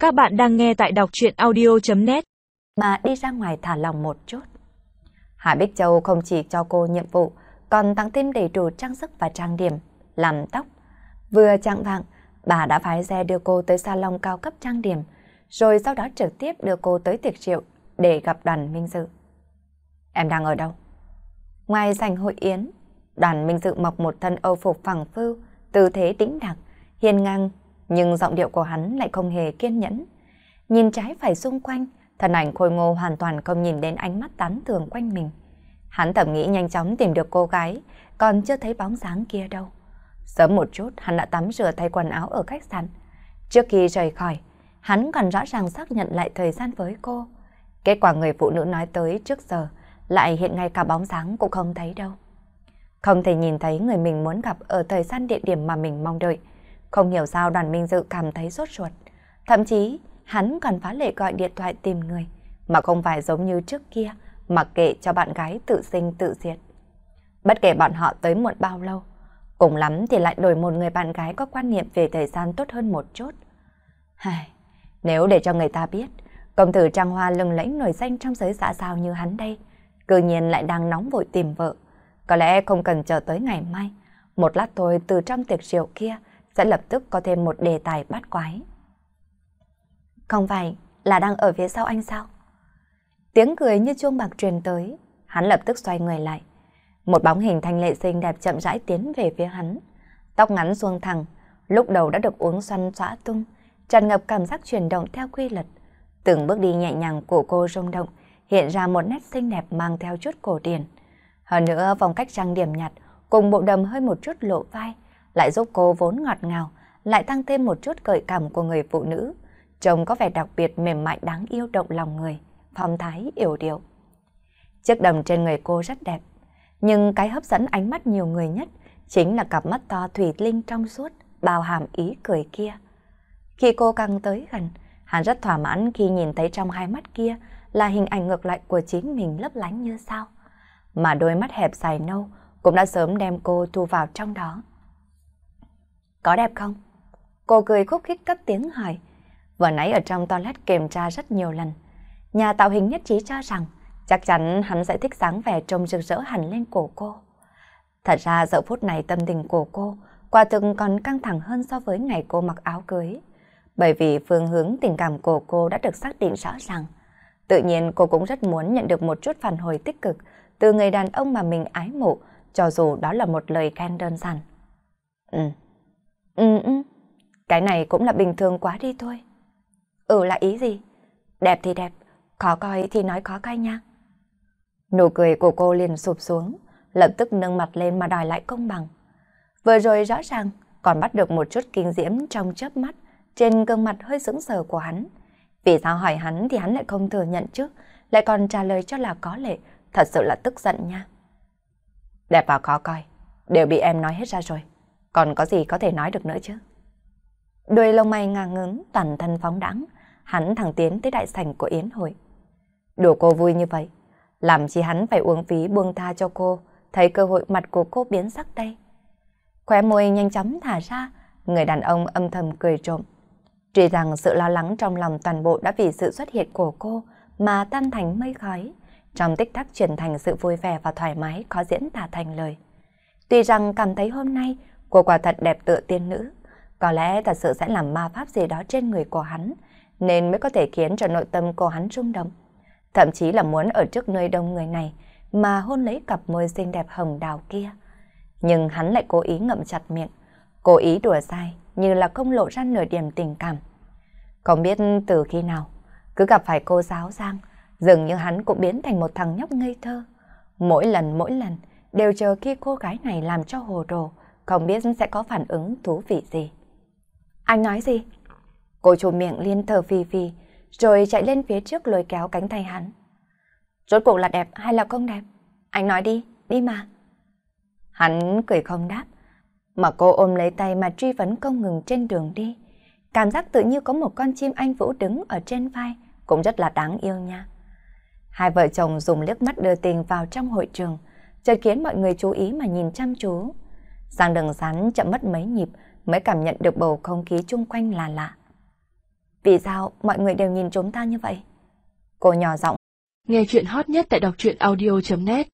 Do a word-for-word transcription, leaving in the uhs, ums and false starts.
Các bạn đang nghe tại đọc truyện audio chấm net. Mà đi ra ngoài thả lòng một chút. Hạ Bích Châu không chỉ cho cô nhiệm vụ, còn tặng thêm đầy đủ trang sức và trang điểm, làm tóc. Vừa chạng vạng, bà đã phái xe đưa cô tới salon cao cấp trang điểm, rồi sau đó trực tiếp đưa cô tới tiệc rượu để gặp Đoàn Minh Dự. Em đang ở đâu? Ngoài sảnh hội yến, Đoàn Minh Dự mặc một thân âu phục phẳng phưu, tư thế tĩnh đạc, hiên ngang, nhưng giọng điệu của hắn lại không hề kiên nhẫn. Nhìn trái phải xung quanh, thân ảnh khôi ngô hoàn toàn không nhìn đến ánh mắt tán thưởng quanh mình. Hắn thầm nghĩ nhanh chóng tìm được cô gái, còn chưa thấy bóng dáng kia đâu. Sớm một chút, hắn đã tắm rửa thay quần áo ở khách sạn. Trước khi rời khỏi, hắn còn rõ ràng xác nhận lại thời gian với cô. Kết quả người phụ nữ nói tới trước giờ, lại hiện ngay cả bóng dáng cũng không thấy đâu. Không thể nhìn thấy người mình muốn gặp ở thời gian địa điểm mà mình mong đợi. Không hiểu sao Đoàn Minh Dự cảm thấy sốt ruột. Thậm chí, hắn còn phá lệ gọi điện thoại tìm người, mà không phải giống như trước kia, mặc kệ cho bạn gái tự sinh tự diệt. Bất kể bọn họ tới muộn bao lâu, cùng lắm thì lại đổi một người bạn gái có quan niệm về thời gian tốt hơn một chút. Hài, nếu để cho người ta biết, công tử Trang Hoa lừng lẫy nổi danh trong giới xã giao như hắn đây, cư nhiên lại đang nóng vội tìm vợ. Có lẽ không cần chờ tới ngày mai, một lát thôi từ trong tiệc rượu kia sẽ lập tức có thêm một đề tài bắt quái. Không phải là đang ở phía sau anh sao? Tiếng cười như chuông bạc truyền tới, hắn lập tức xoay người lại. Một bóng hình thanh lệ xinh đẹp chậm rãi tiến về phía hắn. Tóc ngắn xuông thẳng, lúc đầu đã được uốn xoăn xõa tung, tràn ngập cảm giác chuyển động theo quy luật. Từng bước đi nhẹ nhàng của cô rung động, hiện ra một nét xinh đẹp mang theo chút cổ điển. Hơn nữa phong cách trang điểm nhạt cùng bộ đầm hơi một chút lộ vai, lại giúp cô vốn ngọt ngào, lại tăng thêm một chút gợi cảm của người phụ nữ. Trông có vẻ đặc biệt mềm mại đáng yêu động lòng người, phong thái yểu điệu. Chiếc đầm trên người cô rất đẹp, nhưng cái hấp dẫn ánh mắt nhiều người nhất chính là cặp mắt to thủy linh trong suốt, bao hàm ý cười kia. Khi cô càng tới gần, hắn rất thỏa mãn khi nhìn thấy trong hai mắt kia là hình ảnh ngược lại của chính mình lấp lánh như sao. Mà đôi mắt hẹp dài nâu cũng đã sớm đem cô thu vào trong đó. Có đẹp không? Cô cười khúc khích cất tiếng hỏi. Vừa nãy ở trong toilet kiểm tra rất nhiều lần. Nhà tạo hình nhất trí cho rằng chắc chắn hắn sẽ thích dáng vẻ trông rực rỡ hẳn lên của cô. Thật ra giờ phút này tâm tình của cô quả thực còn căng thẳng hơn so với ngày cô mặc áo cưới. Bởi vì phương hướng tình cảm của cô đã được xác định rõ ràng. Tự nhiên cô cũng rất muốn nhận được một chút phản hồi tích cực từ người đàn ông mà mình ái mộ, cho dù đó là một lời khen đơn giản. Ừ. Ừ ừ. Cái này cũng là bình thường quá đi thôi. Ừ là ý gì? Đẹp thì đẹp, khó coi thì nói khó coi nha. Nụ cười của cô liền sụp xuống, lập tức nâng mặt lên mà đòi lại công bằng. Vừa rồi rõ ràng còn bắt được một chút kinh diễm trong chớp mắt trên gương mặt hơi sững sờ của hắn. Vì sao hỏi hắn thì hắn lại không thừa nhận chứ, lại còn trả lời cho là có lệ, thật sự là tức giận nha. Đẹp và khó coi, đều bị em nói hết ra rồi, còn có gì có thể nói được nữa chứ. Đôi lông mày ngang ngứng, toàn thân phóng đãng, hắn thẳng tiến tới đại sảnh của yến hội. Đùa cô vui như vậy, làm chi hắn phải uống phí buông tha cho cô, thấy cơ hội mặt của cô biến sắc đây. Khóe môi nhanh chóng thả ra, người đàn ông âm thầm cười trộm. Tuy rằng sự lo lắng trong lòng toàn bộ đã vì sự xuất hiện của cô mà tan thành mây khói, trong tích tắc chuyển thành sự vui vẻ và thoải mái khó diễn tả thành lời. Tuy rằng cảm thấy hôm nay cô quả thật đẹp tựa tiên nữ, có lẽ thật sự sẽ làm ma pháp gì đó trên người của hắn, nên mới có thể khiến cho nội tâm của hắn rung động. Thậm chí là muốn ở trước nơi đông người này mà hôn lấy cặp môi xinh đẹp hồng đào kia. Nhưng hắn lại cố ý ngậm chặt miệng, cố ý đùa dai như là không lộ ra nửa điểm tình cảm. Không biết từ khi nào, cứ gặp phải cô giáo Giang, dường như hắn cũng biến thành một thằng nhóc ngây thơ. Mỗi lần mỗi lần đều chờ khi cô gái này làm cho hồ đồ, không biết sẽ có phản ứng thú vị gì. Anh nói gì? Cô trùm miệng liên thở phì phì, rồi chạy lên phía trước lôi kéo cánh tay hắn. Rốt cuộc là đẹp hay là không đẹp? Anh nói đi, đi mà. Hắn cười không đáp, mà cô ôm lấy tay mà truy vấn không ngừng trên đường đi. Cảm giác tự như có một con chim anh vũ đứng ở trên vai, cũng rất là đáng yêu nha. Hai vợ chồng dùng liếc mắt đưa tình vào trong hội trường, chợt khiến mọi người chú ý mà nhìn chăm chú. Giang Đường Sán chậm mất mấy nhịp mới cảm nhận được bầu không khí chung quanh là lạ. Vì sao mọi người đều nhìn chúng ta như vậy? Cô nhỏ giọng. Nghe chuyện hot nhất tại đọc truyện audio chấm net.